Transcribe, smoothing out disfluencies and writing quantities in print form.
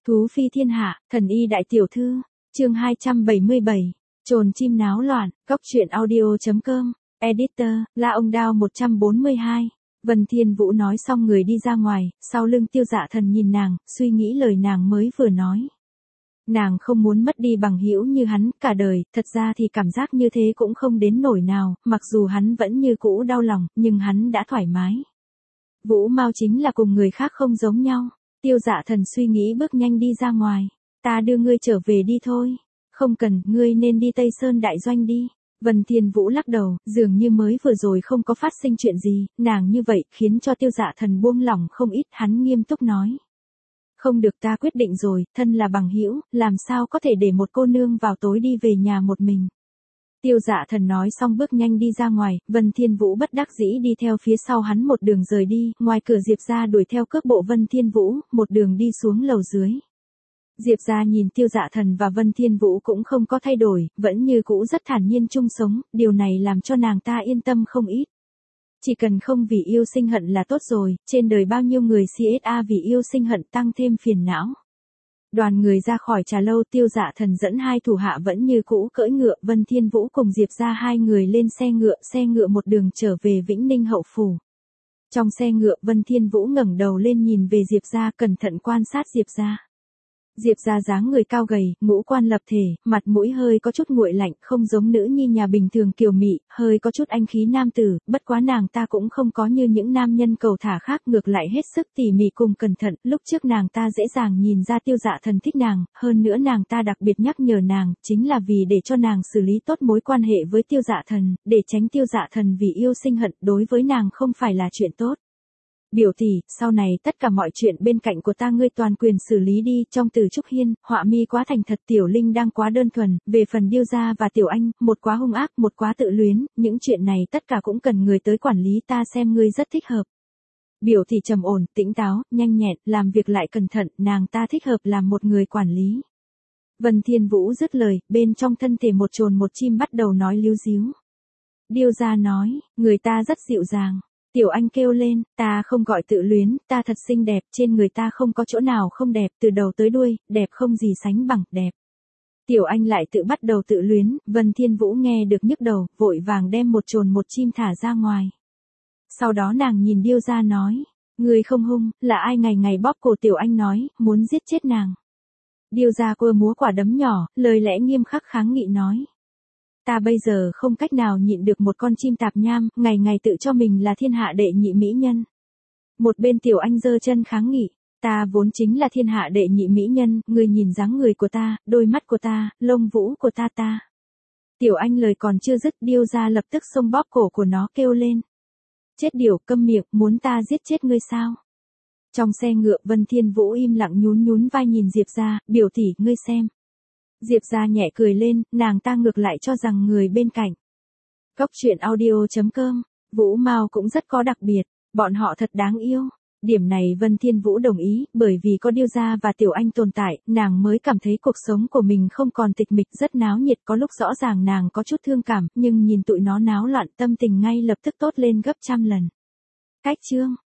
Thú phi thiên hạ, thần y đại tiểu thư, chương 277, trồn chim náo loạn, góc truyện audio.com, editor, La Ông Đao 142. Vân Thiên Vũ nói xong người đi ra ngoài, sau lưng Tiêu Dạ Thần nhìn nàng, suy nghĩ lời nàng mới vừa nói. Nàng không muốn mất đi bằng hữu như hắn cả đời, thật ra thì cảm giác như thế cũng không đến nổi nào, mặc dù hắn vẫn như cũ đau lòng, nhưng hắn đã thoải mái. Vũ Mao chính là cùng người khác không giống nhau. Tiêu Dạ Thần suy nghĩ bước nhanh đi ra ngoài. Ta đưa ngươi trở về đi thôi. Không cần, ngươi nên đi Tây Sơn Đại Doanh đi. Vân Thiên Vũ lắc đầu, dường như mới vừa rồi không có phát sinh chuyện gì, nàng như vậy khiến cho Tiêu Dạ Thần buông lỏng không ít, hắn nghiêm túc nói. Không được, ta quyết định rồi, thân là bằng hữu, làm sao có thể để một cô nương vào tối đi về nhà một mình. Tiêu Dạ Thần nói xong bước nhanh đi ra ngoài, Vân Thiên Vũ bất đắc dĩ đi theo phía sau hắn một đường rời đi, ngoài cửa Diệp Gia đuổi theo cước bộ Vân Thiên Vũ, một đường đi xuống lầu dưới. Diệp Gia nhìn Tiêu Dạ Thần và Vân Thiên Vũ cũng không có thay đổi, vẫn như cũ rất thản nhiên chung sống, điều này làm cho nàng ta yên tâm không ít. Chỉ cần không vì yêu sinh hận là tốt rồi, trên đời bao nhiêu người CSA vì yêu sinh hận tăng thêm phiền não. Đoàn người ra khỏi trà lâu, Tiêu Dạ Thần dẫn hai thủ hạ vẫn như cũ cưỡi ngựa, Vân Thiên Vũ cùng Diệp Gia hai người lên xe ngựa một đường trở về Vĩnh Ninh hậu phủ. Trong xe ngựa, Vân Thiên Vũ ngẩng đầu lên nhìn về Diệp Gia, cẩn thận quan sát Diệp Gia. Diệp Gia dáng người cao gầy, ngũ quan lập thể, mặt mũi hơi có chút nguội lạnh, không giống nữ nhi nhà bình thường kiều mị, hơi có chút anh khí nam tử, bất quá nàng ta cũng không có như những nam nhân cầu thả khác, ngược lại hết sức tỉ mỉ cùng cẩn thận, lúc trước nàng ta dễ dàng nhìn ra Tiêu Dạ Thần thích nàng, hơn nữa nàng ta đặc biệt nhắc nhở nàng, chính là vì để cho nàng xử lý tốt mối quan hệ với Tiêu Dạ Thần, để tránh Tiêu Dạ Thần vì yêu sinh hận, đối với nàng không phải là chuyện tốt. Biểu tỷ, sau này tất cả mọi chuyện bên cạnh của ta ngươi toàn quyền xử lý đi, trong Từ Trúc Hiên, Họa Mi quá thành thật, Tiểu Linh đang quá đơn thuần, về phần Điêu Gia và Tiểu Anh, một quá hung ác, một quá tự luyến, những chuyện này tất cả cũng cần người tới quản lý, ta xem ngươi rất thích hợp. Biểu tỷ trầm ổn, tĩnh táo, nhanh nhẹn, làm việc lại cẩn thận, nàng ta thích hợp làm một người quản lý. Vân Thiên Vũ dứt lời, bên trong thân thể một trồn một chim bắt đầu nói líu díu. Điêu Gia nói, người ta rất dịu dàng. Tiểu Anh kêu lên, ta không gọi tự luyến, ta thật xinh đẹp, trên người ta không có chỗ nào không đẹp, từ đầu tới đuôi, đẹp không gì sánh bằng, đẹp. Tiểu Anh lại tự bắt đầu tự luyến, Vân Thiên Vũ nghe được nhức đầu, vội vàng đem một trồn một chim thả ra ngoài. Sau đó nàng nhìn Điêu Gia nói, người không hung, là ai ngày ngày bóp cổ Tiểu Anh nói, muốn giết chết nàng. Điêu Gia cơ múa quả đấm nhỏ, lời lẽ nghiêm khắc kháng nghị nói. Ta bây giờ không cách nào nhịn được một con chim tạp nham, ngày ngày tự cho mình là thiên hạ đệ nhị mỹ nhân. Một bên Tiểu Anh giơ chân kháng nghị, ta vốn chính là thiên hạ đệ nhị mỹ nhân, người nhìn dáng người của ta, đôi mắt của ta, lông vũ của ta. Tiểu Anh lời còn chưa dứt, Điêu Gia lập tức xông bóp cổ của nó kêu lên. Chết điểu, câm miệng, muốn ta giết chết ngươi sao? Trong xe ngựa, Vân Thiên Vũ im lặng nhún vai nhìn Diệp Gia, biểu tỷ, ngươi xem. Diệp Gia nhẹ cười lên, nàng ta ngược lại cho rằng người bên cạnh. Góc truyện audio.com, Vũ Mao cũng rất có đặc biệt, bọn họ thật đáng yêu. Điểm này Vân Thiên Vũ đồng ý, bởi vì có Điêu Gia và Tiểu Anh tồn tại, nàng mới cảm thấy cuộc sống của mình không còn tịch mịch, rất náo nhiệt, có lúc rõ ràng nàng có chút thương cảm, nhưng nhìn tụi nó náo loạn, tâm tình ngay lập tức tốt lên gấp trăm lần. Cách chương